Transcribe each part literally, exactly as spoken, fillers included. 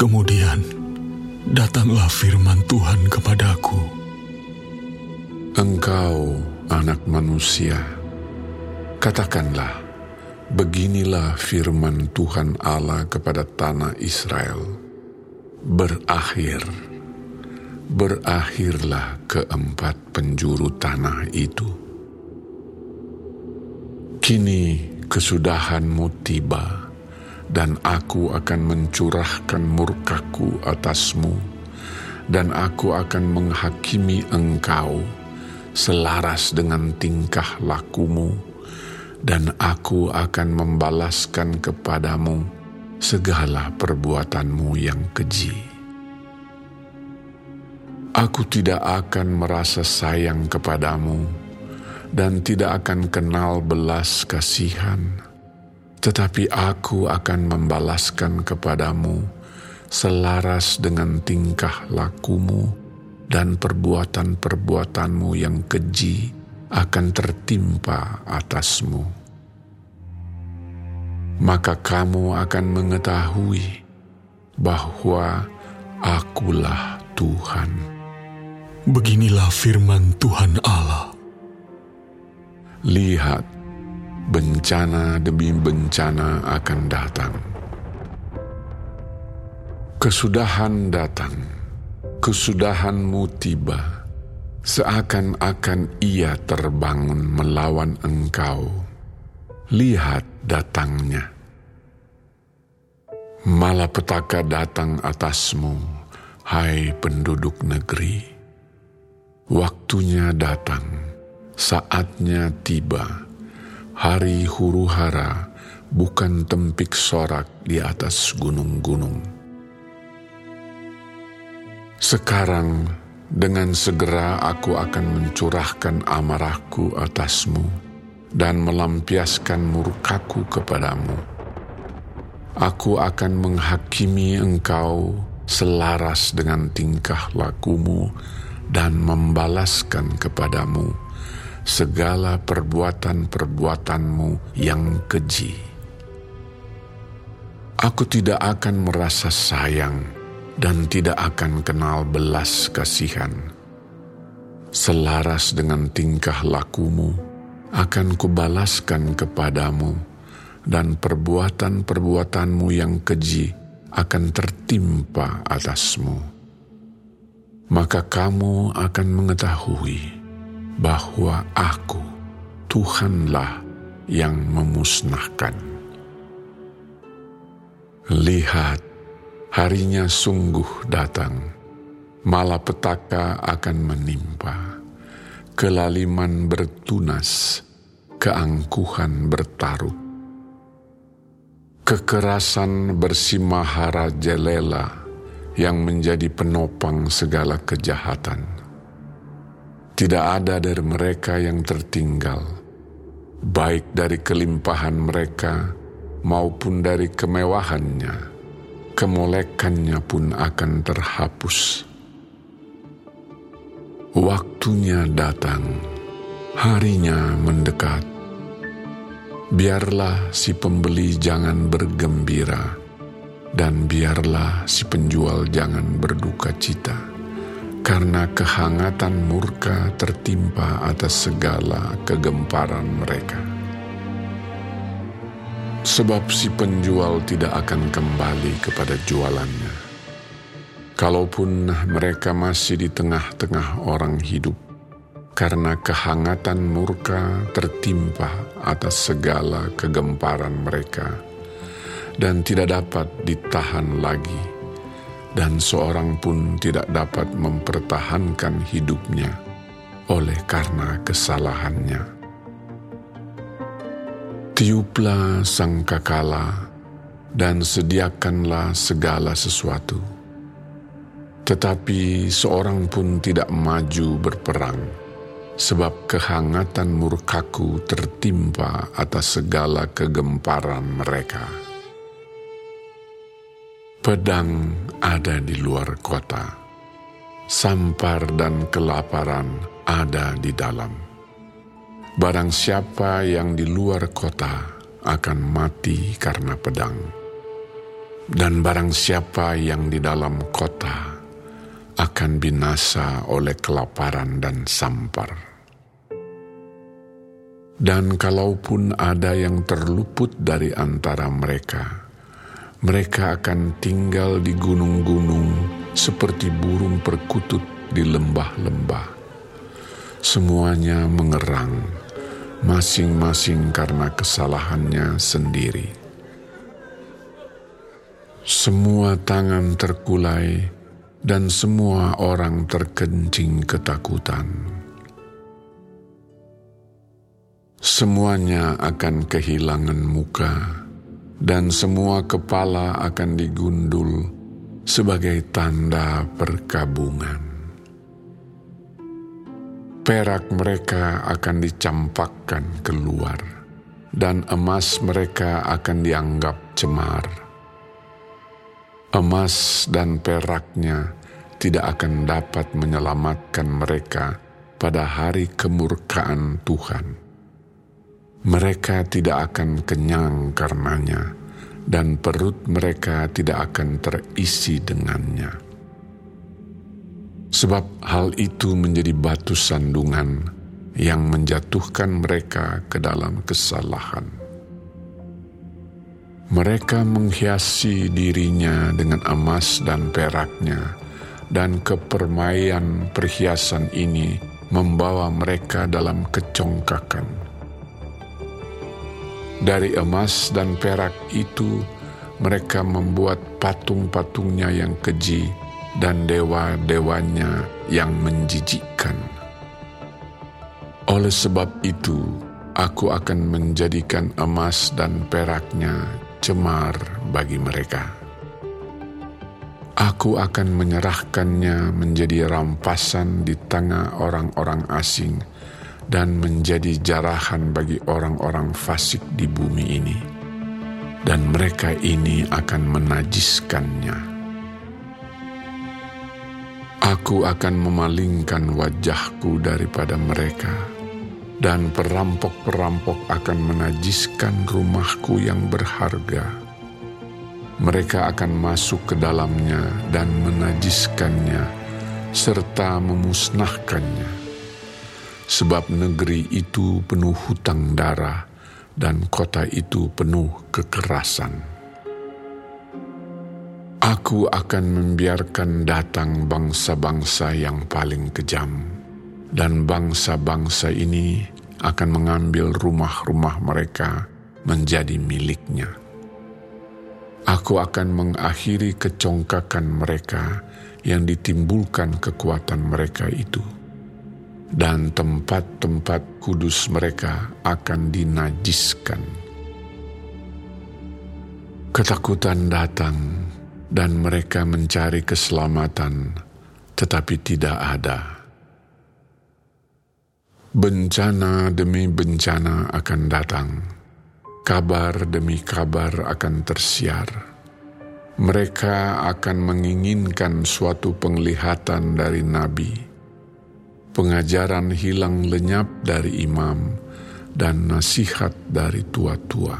Kemudian datanglah firman Tuhan kepadaku. Engkau, anak manusia, katakanlah, beginilah firman Tuhan Allah kepada tanah Israel. Berakhir, berakhirlah keempat penjuru tanah itu. Kini kesudahanmu tiba, dan aku akan mencurahkan murkaku atasmu, dan aku akan menghakimi engkau selaras dengan tingkah lakumu, dan aku akan membalaskan kepadamu segala perbuatanmu yang keji. Aku tidak akan merasa sayang kepadamu, dan tidak akan kenal belas kasihan, tetapi aku akan membalaskan kepadamu selaras dengan tingkah lakumu, dan perbuatan-perbuatanmu yang keji akan tertimpa atasmu. Maka kamu akan mengetahui bahwa Akulah Tuhan. Beginilah firman Tuhan Allah. Lihat, bencana demi bencana akan datang. Kesudahan datang, kesudahanmu tiba, seakan-akan ia terbangun melawan engkau. Lihat datangnya. Malapetaka datang atasmu, hai penduduk negeri. Waktunya datang, saatnya tiba. Hari huru-hara bukan tempik sorak di atas gunung-gunung. Sekarang dengan segera aku akan mencurahkan amarahku atasmu dan melampiaskan murkaku kepadamu. Aku akan menghakimi engkau selaras dengan tingkah lakumu dan membalaskan kepadamu segala perbuatan-perbuatanmu yang keji. Aku tidak akan merasa sayang dan tidak akan kenal belas kasihan. Selaras dengan tingkah lakumu akan kubalaskan kepadamu, dan perbuatan-perbuatanmu yang keji akan tertimpa atasmu. Maka kamu akan mengetahui bahwa Aku, Tuhanlah yang memusnahkan. Lihat, harinya sungguh datang, malapetaka akan menimpa, kelaliman bertunas, keangkuhan bertaruh. Kekerasan bersimahara-jelela yang menjadi penopang segala kejahatan. Tidak ada dari mereka yang tertinggal, baik dari kelimpahan mereka maupun dari kemewahannya. Kemolekannya pun akan terhapus. Waktunya datang, harinya mendekat. Biarlah si pembeli jangan bergembira, dan biarlah si penjual jangan berduka cita, karena kehangatan murka tertimpa atas segala kegemparan mereka. Sebab si penjual tidak akan kembali kepada jualannya, kalaupun mereka masih di tengah-tengah orang hidup, karena kehangatan murka tertimpa atas segala kegemparan mereka, dan tidak dapat ditahan lagi, dan seorang pun tidak dapat mempertahankan hidupnya oleh karena kesalahannya. Tiuplah sangkakala dan sediakanlah segala sesuatu, tetapi seorang pun tidak maju berperang, sebab kehangatan murkaku tertimpa atas segala kegemparan mereka. Pedang ada di luar kota, sampar dan kelaparan ada di dalam. Barang siapa yang di luar kota akan mati karena pedang. Dan barang siapa yang di dalam kota akan binasa oleh kelaparan dan sampar. Dan kalaupun ada yang terluput dari antara mereka, mereka akan tinggal di gunung-gunung seperti burung perkutut di lembah-lembah. Semuanya mengerang, masing-masing karena kesalahannya sendiri. Semua tangan terkulai dan semua orang terkencing ketakutan. Semuanya akan kehilangan muka dan semua kepala akan digundul sebagai tanda perkabungan. Perak mereka akan dicampakkan keluar dan emas mereka akan dianggap cemar. Emas dan peraknya tidak akan dapat menyelamatkan mereka pada hari kemurkaan Tuhan. Mereka tidak akan kenyang karenanya, dan perut mereka tidak akan terisi dengannya. Sebab hal itu menjadi batu sandungan yang menjatuhkan mereka ke dalam kesalahan. Mereka menghiasi dirinya dengan emas dan peraknya, dan kepermaian perhiasan ini membawa mereka dalam kecongkakan. Dari emas dan perak itu, mereka membuat patung-patungnya yang keji dan dewa-dewanya yang menjijikkan. Oleh sebab itu, aku akan menjadikan emas dan peraknya cemar bagi mereka. Aku akan menyerahkannya menjadi rampasan di tangan orang-orang asing dan menjadi jarahan bagi orang-orang fasik di bumi ini, dan mereka ini akan menajiskannya. Aku akan memalingkan wajahku daripada mereka, dan perampok-perampok akan menajiskan rumahku yang berharga. Mereka akan masuk ke dalamnya dan menajiskannya, serta memusnahkannya. Sebab negeri itu penuh hutang darah, dan kota itu penuh kekerasan. Aku akan membiarkan datang bangsa-bangsa yang paling kejam, dan bangsa-bangsa ini akan mengambil rumah-rumah mereka menjadi miliknya. Aku akan mengakhiri kecongkakan mereka yang ditimbulkan kekuatan mereka itu, dan tempat-tempat kudus mereka akan dinajiskan. Ketakutan datang, dan mereka mencari keselamatan, tetapi tidak ada. Bencana demi bencana akan datang, kabar demi kabar akan tersiar. Mereka akan menginginkan suatu penglihatan dari nabi. Pengajaran hilang lenyap dari imam, dan nasihat dari tua-tua.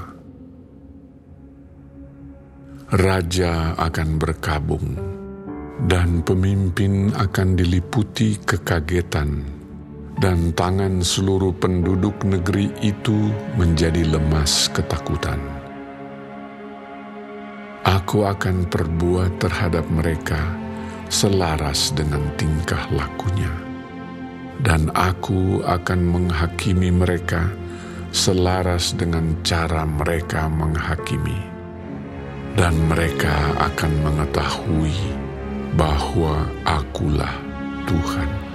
Raja akan berkabung, dan pemimpin akan diliputi kekagetan, dan tangan seluruh penduduk negeri itu menjadi lemas ketakutan. Aku akan perbuat terhadap mereka selaras dengan tingkah lakunya, dan aku akan menghakimi mereka selaras dengan cara mereka menghakimi. Dan mereka akan mengetahui bahwa akulah Tuhan.